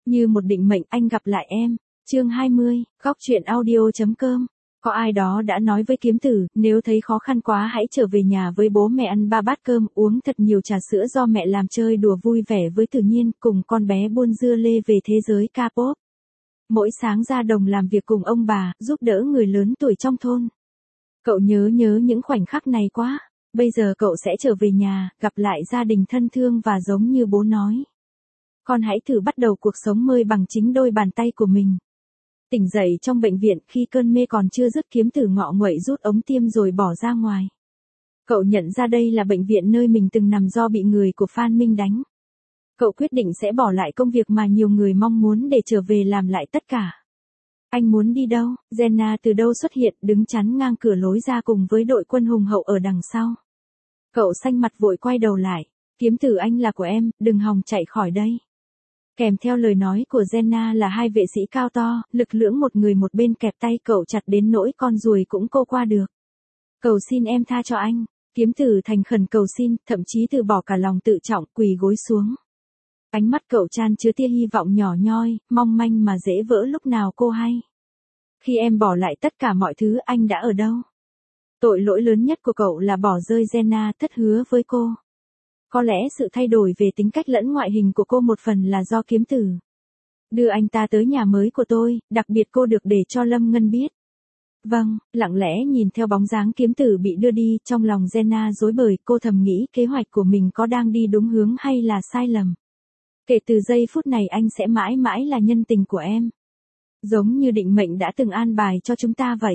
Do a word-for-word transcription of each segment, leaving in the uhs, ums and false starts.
Như một định mệnh anh gặp lại em. Chương hai mươi, góc truyện audio.com. Có ai đó đã nói với kiếm tử, nếu thấy khó khăn quá hãy trở về nhà với bố mẹ ăn ba bát cơm, uống thật nhiều trà sữa do mẹ làm, chơi đùa vui vẻ với tự nhiên, cùng con bé buôn dưa lê về thế giới K-pop. Mỗi sáng ra đồng làm việc cùng ông bà, giúp đỡ người lớn tuổi trong thôn. Cậu nhớ nhớ những khoảnh khắc này quá. Bây giờ cậu sẽ trở về nhà, gặp lại gia đình thân thương và giống như bố nói. Con hãy thử bắt đầu cuộc sống mới bằng chính đôi bàn tay của mình. Tỉnh dậy trong bệnh viện, khi cơn mê còn chưa dứt, kiếm tử ngọ nguậy rút ống tiêm rồi bỏ ra ngoài. Cậu nhận ra đây là bệnh viện nơi mình từng nằm do bị người của Phan Minh đánh. Cậu quyết định sẽ bỏ lại công việc mà nhiều người mong muốn để trở về làm lại tất cả. Anh muốn đi đâu? Jenna từ đâu xuất hiện, đứng chắn ngang cửa lối ra cùng với đội quân hùng hậu ở đằng sau. Cậu xanh mặt vội quay đầu lại. Kiếm tử, anh là của em, đừng hòng chạy khỏi đây. Kèm theo lời nói của Jenna là hai vệ sĩ cao to, lực lưỡng, một người một bên kẹp tay cậu chặt đến nỗi con ruồi cũng cô qua được. Cầu xin em tha cho anh. Kiếm tử thành khẩn cầu xin, thậm chí từ bỏ cả lòng tự trọng, quỳ gối xuống. Ánh mắt cậu chan chứa tia hy vọng nhỏ nhoi, mong manh mà dễ vỡ lúc nào cô hay. Khi em bỏ lại tất cả mọi thứ, anh đã ở đâu? Tội lỗi lớn nhất của cậu là bỏ rơi Jenna, thất hứa với cô. Có lẽ sự thay đổi về tính cách lẫn ngoại hình của cô một phần là do kiếm tử. Đưa anh ta tới nhà mới của tôi, đặc biệt cô được để cho Lâm Ngân biết. Vâng, lặng lẽ nhìn theo bóng dáng kiếm tử bị đưa đi, trong lòng Jenna rối bời, cô thầm nghĩ kế hoạch của mình có đang đi đúng hướng hay là sai lầm. Kể từ giây phút này anh sẽ mãi mãi là nhân tình của em. Giống như định mệnh đã từng an bài cho chúng ta vậy.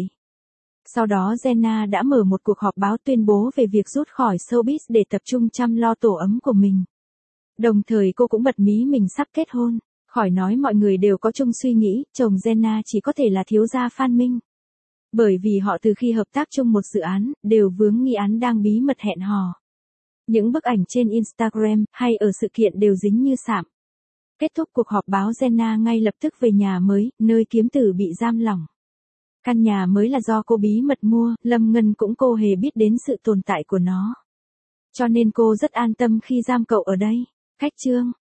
Sau đó Jenna đã mở một cuộc họp báo tuyên bố về việc rút khỏi showbiz để tập trung chăm lo tổ ấm của mình. Đồng thời cô cũng bật mí mình sắp kết hôn. Khỏi nói mọi người đều có chung suy nghĩ, chồng Jenna chỉ có thể là thiếu gia Phan Minh. Bởi vì họ từ khi hợp tác chung một dự án, đều vướng nghi án đang bí mật hẹn hò. Những bức ảnh trên Instagram hay ở sự kiện đều dính như sạm. Kết thúc cuộc họp báo, Jenna ngay lập tức về nhà mới, nơi kiếm tử bị giam lỏng. Căn nhà mới là do cô bí mật mua, Lâm Ngân cũng cô hề biết đến sự tồn tại của nó. Cho nên cô rất an tâm khi giam cậu ở đây. Khách chương.